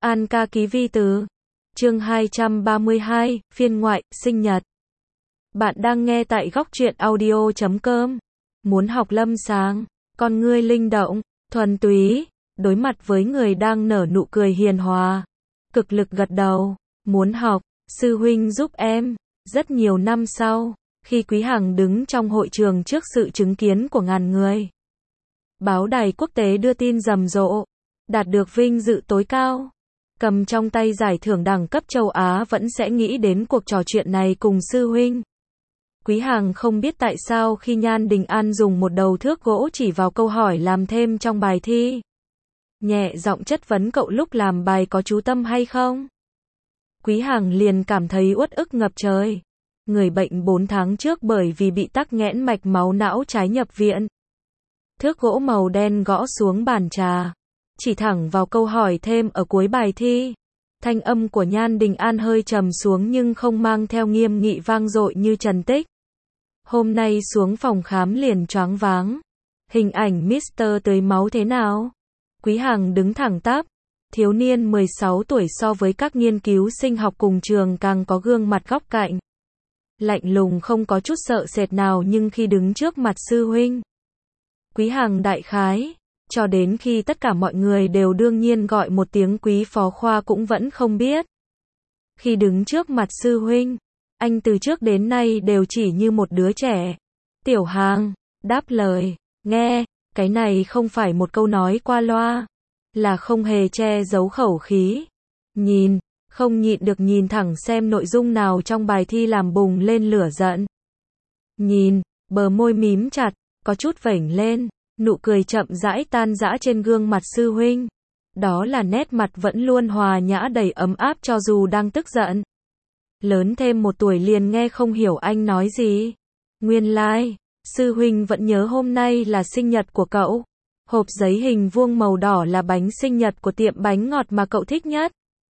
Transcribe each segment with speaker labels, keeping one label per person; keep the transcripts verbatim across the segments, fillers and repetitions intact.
Speaker 1: An ca ký vi từ. Chương hai trăm ba mươi hai, phiên ngoại, sinh nhật. Bạn đang nghe tại góc truyện audio chấm com. Muốn học lâm sàng, con ngươi linh động, thuần túy, đối mặt với người đang nở nụ cười hiền hòa. Cực lực gật đầu, muốn học, sư huynh giúp em. Rất nhiều năm sau, khi Quý Hằng đứng trong hội trường trước sự chứng kiến của ngàn người. Báo đài quốc tế đưa tin rầm rộ, đạt được vinh dự tối cao. Cầm trong tay giải thưởng đẳng cấp châu Á vẫn sẽ nghĩ đến cuộc trò chuyện này cùng sư huynh. Quý Hằng không biết tại sao khi Nhan Đình An dùng một đầu thước gỗ chỉ vào câu hỏi làm thêm trong bài thi. Nhẹ giọng chất vấn cậu lúc làm bài có chú tâm hay không. Quý Hằng liền cảm thấy uất ức ngập trời. Người bệnh bốn tháng trước bởi vì bị tắc nghẽn mạch máu não trái nhập viện. Thước gỗ màu đen gõ xuống bàn trà. Chỉ thẳng vào câu hỏi thêm ở cuối bài thi. Thanh âm của Nhan Đình An hơi trầm xuống nhưng không mang theo nghiêm nghị vang dội như Trần Tích. Hôm nay xuống phòng khám liền choáng váng. Hình ảnh mít tơ tưới máu thế nào? Quý Hằng đứng thẳng tắp. Thiếu niên mười sáu tuổi so với các nghiên cứu sinh học cùng trường càng có gương mặt góc cạnh. Lạnh lùng không có chút sợ sệt nào nhưng khi đứng trước mặt sư huynh. Quý Hằng đại khái. Cho đến khi tất cả mọi người đều đương nhiên gọi một tiếng quý phó khoa cũng vẫn không biết. Khi đứng trước mặt sư huynh, anh từ trước đến nay đều chỉ như một đứa trẻ. Tiểu Hằng, đáp lời, nghe, cái này không phải một câu nói qua loa, là không hề che giấu khẩu khí. Nhìn, không nhịn được nhìn thẳng xem nội dung nào trong bài thi làm bùng lên lửa giận. Nhìn, bờ môi mím chặt, có chút vểnh lên. Nụ cười chậm rãi tan rã trên gương mặt sư huynh. Đó là nét mặt vẫn luôn hòa nhã đầy ấm áp cho dù đang tức giận. Lớn thêm một tuổi liền nghe không hiểu anh nói gì. Nguyên lai, like, sư huynh vẫn nhớ hôm nay là sinh nhật của cậu. Hộp giấy hình vuông màu đỏ là bánh sinh nhật của tiệm bánh ngọt mà cậu thích nhất.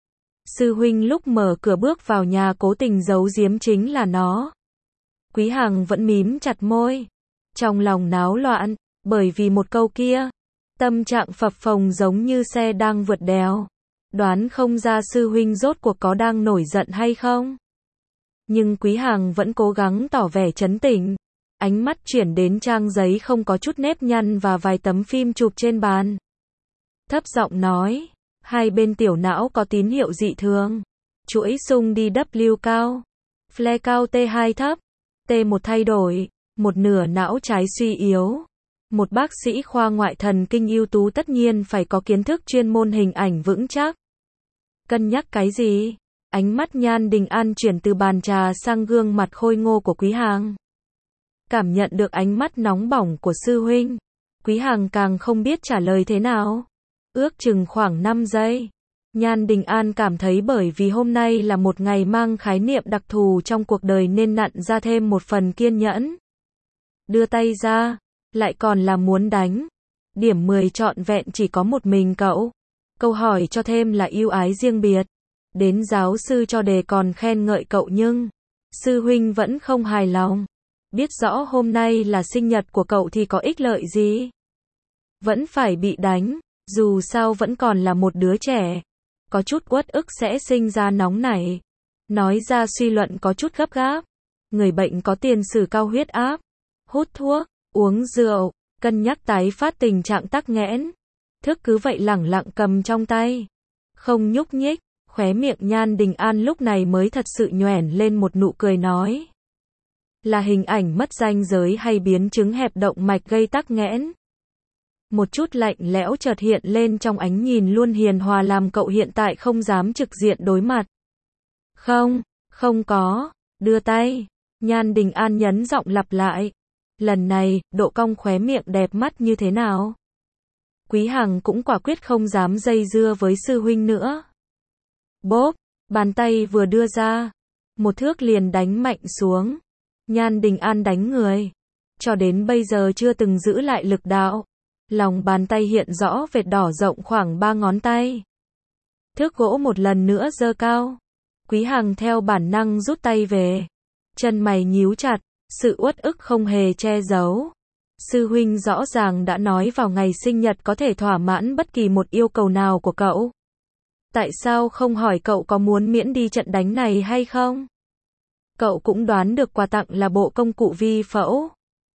Speaker 1: Sư huynh lúc mở cửa bước vào nhà cố tình giấu giếm chính là nó. Quý Hằng vẫn mím chặt môi. Trong lòng náo loạn. Bởi vì một câu kia, tâm trạng phập phồng giống như xe đang vượt đèo. Đoán không ra sư huynh rốt cuộc có đang nổi giận hay không. Nhưng Quý Hằng vẫn cố gắng tỏ vẻ trấn tĩnh. Ánh mắt chuyển đến trang giấy không có chút nếp nhăn và vài tấm phim chụp trên bàn. Thấp giọng nói, hai bên tiểu não có tín hiệu dị thường. Chuỗi xung đi W cao, Fle cao T hai thấp, T một thay đổi, một nửa não trái suy yếu. Một bác sĩ khoa ngoại thần kinh ưu tú tất nhiên phải có kiến thức chuyên môn hình ảnh vững chắc. Cân nhắc cái gì? Ánh mắt Nhan Đình An chuyển từ bàn trà sang gương mặt khôi ngô của Quý Hằng. Cảm nhận được ánh mắt nóng bỏng của sư huynh. Quý Hằng càng không biết trả lời thế nào. Ước chừng khoảng năm giây. Nhan Đình An cảm thấy bởi vì hôm nay là một ngày mang khái niệm đặc thù trong cuộc đời nên nặn ra thêm một phần kiên nhẫn. Đưa tay ra. Lại còn là muốn đánh. Điểm mười trọn vẹn chỉ có một mình cậu. Câu hỏi cho thêm là ưu ái riêng biệt. Đến giáo sư cho đề còn khen ngợi cậu nhưng sư huynh vẫn không hài lòng. Biết rõ hôm nay là sinh nhật của cậu thì có ích lợi gì. Vẫn phải bị đánh. Dù sao vẫn còn là một đứa trẻ. Có chút uất ức sẽ sinh ra nóng nảy. Nói ra suy luận có chút gấp gáp. Người bệnh có tiền sử cao huyết áp. Hút thuốc. Uống rượu, cân nhắc tái phát tình trạng tắc nghẽn. Thức cứ vậy lẳng lặng cầm trong tay. Không nhúc nhích, khóe miệng Nhan Đình An lúc này mới thật sự nhoẻn lên một nụ cười nói. Là hình ảnh mất ranh giới hay biến chứng hẹp động mạch gây tắc nghẽn? Một chút lạnh lẽo chợt hiện lên trong ánh nhìn luôn hiền hòa làm cậu hiện tại không dám trực diện đối mặt. Không, không có, đưa tay. Nhan Đình An nhấn giọng lặp lại. Lần này, độ cong khóe miệng đẹp mắt như thế nào? Quý Hằng cũng quả quyết không dám dây dưa với sư huynh nữa. Bốp, bàn tay vừa đưa ra. Một thước liền đánh mạnh xuống. Nhan Đình An đánh người. Cho đến bây giờ chưa từng giữ lại lực đạo. Lòng bàn tay hiện rõ vệt đỏ rộng khoảng ba ngón tay. Thước gỗ một lần nữa giơ cao. Quý Hằng theo bản năng rút tay về. Chân mày nhíu chặt. Sự uất ức không hề che giấu. Sư huynh rõ ràng đã nói vào ngày sinh nhật có thể thỏa mãn bất kỳ một yêu cầu nào của cậu. Tại sao không hỏi cậu có muốn miễn đi trận đánh này hay không? Cậu cũng đoán được quà tặng là bộ công cụ vi phẫu.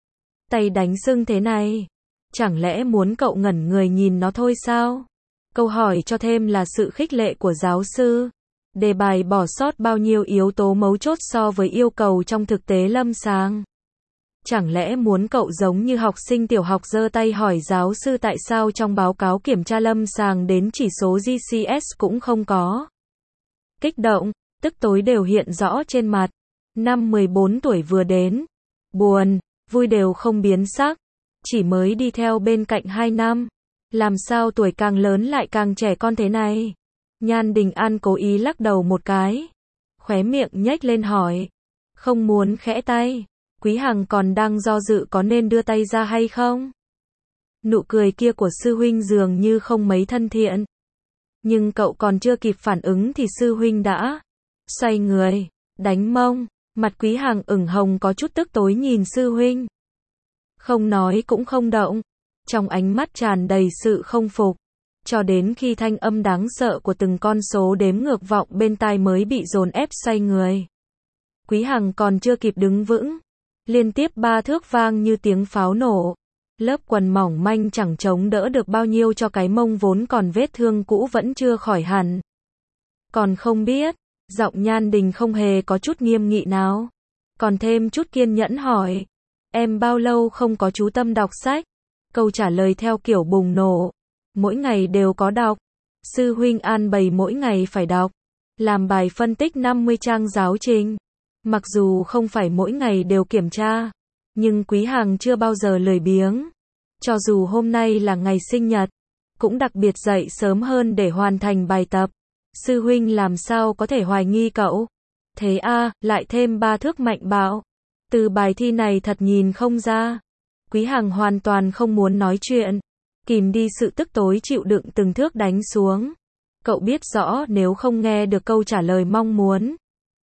Speaker 1: Tay đánh sưng thế này. Chẳng lẽ muốn cậu ngẩn người nhìn nó thôi sao? Câu hỏi cho thêm là sự khích lệ của giáo sư. Đề bài bỏ sót bao nhiêu yếu tố mấu chốt so với yêu cầu trong thực tế lâm sàng? Chẳng lẽ muốn cậu giống như học sinh tiểu học giơ tay hỏi giáo sư tại sao trong báo cáo kiểm tra lâm sàng đến chỉ số giê xê ét cũng không có? Kích động, tức tối đều hiện rõ trên mặt. Năm mười bốn tuổi vừa đến. Buồn, vui đều không biến sắc. Chỉ mới đi theo bên cạnh hai năm. Làm sao tuổi càng lớn lại càng trẻ con thế này? Nhan Đình An cố ý lắc đầu một cái. Khóe miệng nhếch lên hỏi. Không muốn khẽ tay. Quý Hằng còn đang do dự có nên đưa tay ra hay không? Nụ cười kia của sư huynh dường như không mấy thân thiện. Nhưng cậu còn chưa kịp phản ứng thì sư huynh đã xoay người, đánh mông. Mặt Quý Hằng ửng hồng có chút tức tối nhìn sư huynh. Không nói cũng không động. Trong ánh mắt tràn đầy sự không phục. Cho đến khi thanh âm đáng sợ của từng con số đếm ngược vọng bên tai mới bị dồn ép xoay người. Quý Hằng còn chưa kịp đứng vững. Liên tiếp ba thước vang như tiếng pháo nổ. Lớp quần mỏng manh chẳng chống đỡ được bao nhiêu cho cái mông vốn còn vết thương cũ vẫn chưa khỏi hẳn. Còn không biết, giọng Nhan Đình không hề có chút nghiêm nghị nào. Còn thêm chút kiên nhẫn hỏi. Em bao lâu không có chú tâm đọc sách? Câu trả lời theo kiểu bùng nổ. Mỗi ngày đều có đọc. Sư huynh an bày mỗi ngày phải đọc. Làm bài phân tích năm mươi trang giáo trình. Mặc dù không phải mỗi ngày đều kiểm tra. Nhưng Quý Hằng chưa bao giờ lười biếng. Cho dù hôm nay là ngày sinh nhật. Cũng đặc biệt dậy sớm hơn để hoàn thành bài tập. Sư huynh làm sao có thể hoài nghi cậu? Thế a, à, lại thêm ba thước mạnh bạo. Từ bài thi này thật nhìn không ra. Quý Hằng hoàn toàn không muốn nói chuyện. Kìm đi sự tức tối chịu đựng từng thước đánh xuống. Cậu biết rõ nếu không nghe được câu trả lời mong muốn.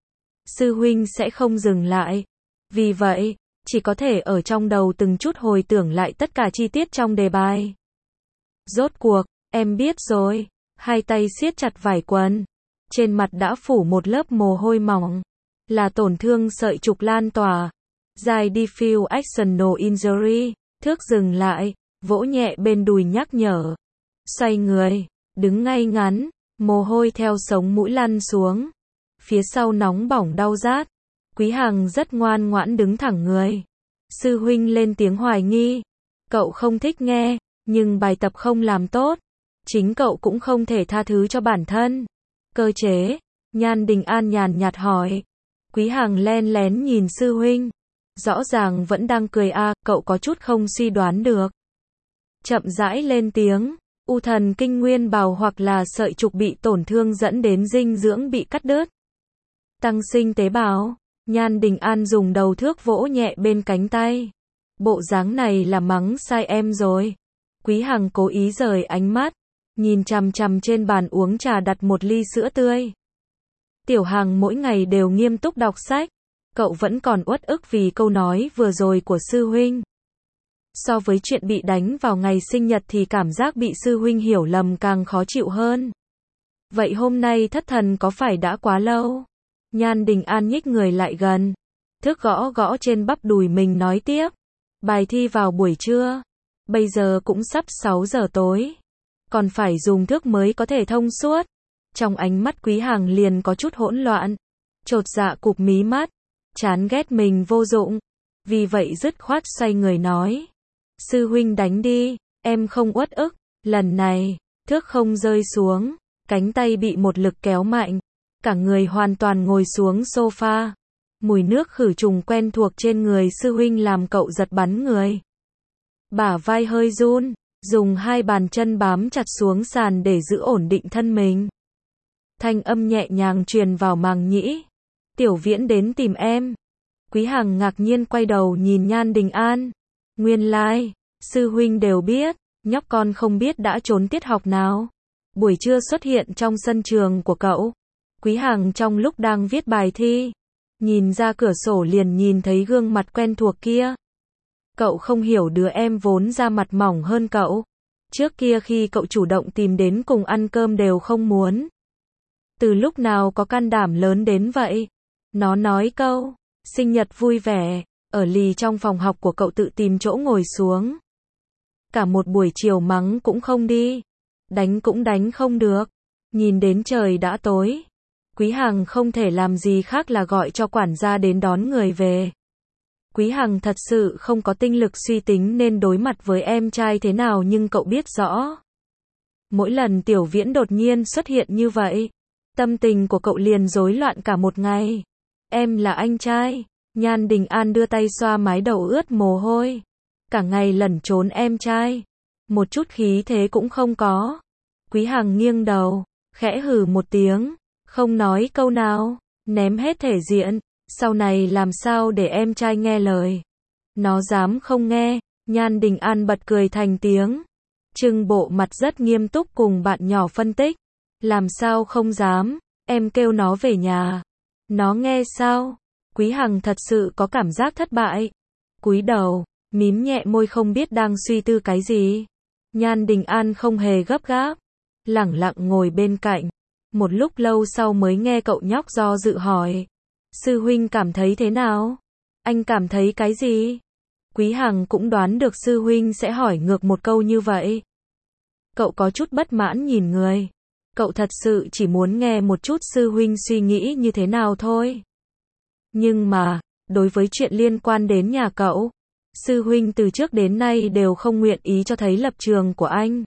Speaker 1: Sư huynh sẽ không dừng lại. Vì vậy, chỉ có thể ở trong đầu từng chút hồi tưởng lại tất cả chi tiết trong đề bài. Rốt cuộc, em biết rồi. Hai tay siết chặt vải quần. Trên mặt đã phủ một lớp mồ hôi mỏng. Là tổn thương sợi trục lan tỏa. Dài diffuse axonal injury. Thước dừng lại. Vỗ nhẹ bên đùi nhắc nhở. Xoay người. Đứng ngay ngắn. Mồ hôi theo sống mũi lăn xuống. Phía sau nóng bỏng đau rát. Quý Hằng rất ngoan ngoãn đứng thẳng người. Sư huynh lên tiếng hoài nghi. Cậu không thích nghe. Nhưng bài tập không làm tốt. Chính cậu cũng không thể tha thứ cho bản thân. Cơ chế. Nhan Đình An nhàn nhạt hỏi. Quý Hằng len lén nhìn sư huynh. Rõ ràng vẫn đang cười a, à, cậu có chút không suy đoán được. Chậm rãi lên tiếng. U thần kinh nguyên bào hoặc là sợi trục bị tổn thương dẫn đến dinh dưỡng bị cắt đứt. Tăng sinh tế bào. Nhan Đình An dùng đầu thước vỗ nhẹ bên cánh tay. Bộ dáng này là mắng sai em rồi. Quý Hằng cố ý rời ánh mắt. Nhìn chằm chằm trên bàn uống trà đặt một ly sữa tươi. Tiểu Hằng mỗi ngày đều nghiêm túc đọc sách. Cậu vẫn còn uất ức vì câu nói vừa rồi của sư huynh. So với chuyện bị đánh vào ngày sinh nhật thì cảm giác bị sư huynh hiểu lầm càng khó chịu hơn. Vậy hôm nay thất thần có phải đã quá lâu? Nhan Đình An nhích người lại gần. Thước gõ gõ trên bắp đùi mình nói tiếp. Bài thi vào buổi trưa. Bây giờ cũng sắp sáu giờ tối. Còn phải dùng thước mới có thể thông suốt. Trong ánh mắt Quý Hằng liền có chút hỗn loạn. Chột dạ cụp mí mắt. Chán ghét mình vô dụng. Vì vậy dứt khoát xoay người nói. Sư huynh đánh đi. Em không uất ức. Lần này, thước không rơi xuống. Cánh tay bị một lực kéo mạnh. Cả người hoàn toàn ngồi xuống sofa. Mùi nước khử trùng quen thuộc trên người sư huynh làm cậu giật bắn người. Bả vai hơi run. Dùng hai bàn chân bám chặt xuống sàn để giữ ổn định thân mình. Thanh âm nhẹ nhàng truyền vào màng nhĩ. Tiểu Viễn đến tìm em. Quý Hằng ngạc nhiên quay đầu nhìn Nhan Đình An. Nguyên lai, like, sư huynh đều biết, nhóc con không biết đã trốn tiết học nào. Buổi trưa xuất hiện trong sân trường của cậu. Quý Hằng trong lúc đang viết bài thi. Nhìn ra cửa sổ liền nhìn thấy gương mặt quen thuộc kia. Cậu không hiểu đứa em vốn da mặt mỏng hơn cậu. Trước kia khi cậu chủ động tìm đến cùng ăn cơm đều không muốn. Từ lúc nào có can đảm lớn đến vậy? Nó nói câu, sinh nhật vui vẻ, ở lì trong phòng học của cậu tự tìm chỗ ngồi xuống. Cả một buổi chiều mắng cũng không đi, đánh cũng đánh không được. Nhìn đến trời đã tối, Quý Hằng không thể làm gì khác là gọi cho quản gia đến đón người về. Quý Hằng thật sự không có tinh lực suy tính nên đối mặt với em trai thế nào, nhưng cậu biết rõ. Mỗi lần Tiểu Viễn đột nhiên xuất hiện như vậy, tâm tình của cậu liền rối loạn cả một ngày. Em là anh trai. Nhan Đình An đưa tay xoa mái đầu ướt mồ hôi. Cả ngày lẩn trốn em trai, một chút khí thế cũng không có. Quý Hằng nghiêng đầu, khẽ hừ một tiếng, không nói câu nào, ném hết thể diện. Sau này làm sao để em trai nghe lời? Nó dám không nghe. Nhan Đình An bật cười thành tiếng, trưng bộ mặt rất nghiêm túc cùng bạn nhỏ phân tích. Làm sao không dám, em kêu nó về nhà. Nó nghe sao? Quý Hằng thật sự có cảm giác thất bại. Cúi đầu, mím nhẹ môi không biết đang suy tư cái gì. Nhan Đình An không hề gấp gáp, lẳng lặng ngồi bên cạnh. Một lúc lâu sau mới nghe cậu nhóc do dự hỏi, sư huynh cảm thấy thế nào? Anh cảm thấy cái gì? Quý Hằng cũng đoán được sư huynh sẽ hỏi ngược một câu như vậy. Cậu có chút bất mãn nhìn người. Cậu thật sự chỉ muốn nghe một chút sư huynh suy nghĩ như thế nào thôi. Nhưng mà, đối với chuyện liên quan đến nhà cậu, sư huynh từ trước đến nay đều không nguyện ý cho thấy lập trường của anh.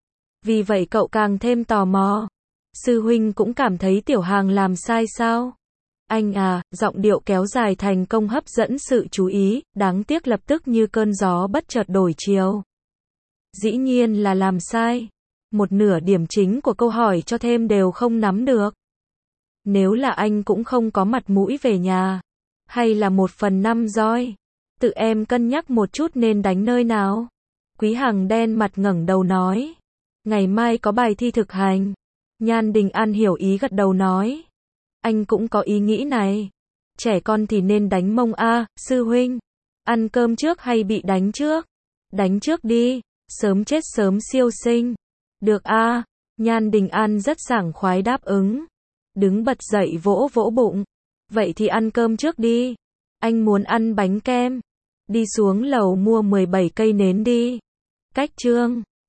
Speaker 1: Vì vậy cậu càng thêm tò mò. Sư huynh cũng cảm thấy Tiểu Hằng làm sai sao? Anh à, giọng điệu kéo dài thành công hấp dẫn sự chú ý, đáng tiếc lập tức như cơn gió bất chợt đổi chiều. Dĩ nhiên là làm sai. Một nửa điểm chính của câu hỏi cho thêm đều không nắm được. Nếu là anh cũng không có mặt mũi về nhà. Hay là một phần năm roi. Tự em cân nhắc một chút nên đánh nơi nào. Quý Hằng đen mặt ngẩng đầu nói. Ngày mai có bài thi thực hành. Nhan Đình An hiểu ý gật đầu nói. Anh cũng có ý nghĩ này. Trẻ con thì nên đánh mông a, sư huynh. Ăn cơm trước hay bị đánh trước? Đánh trước đi, sớm chết sớm siêu sinh. Được a. Nhan Đình An rất sảng khoái đáp ứng. Đứng bật dậy vỗ vỗ bụng. Vậy thì ăn cơm trước đi. Anh muốn ăn bánh kem. Đi xuống lầu mua mười bảy cây nến đi. Cách chương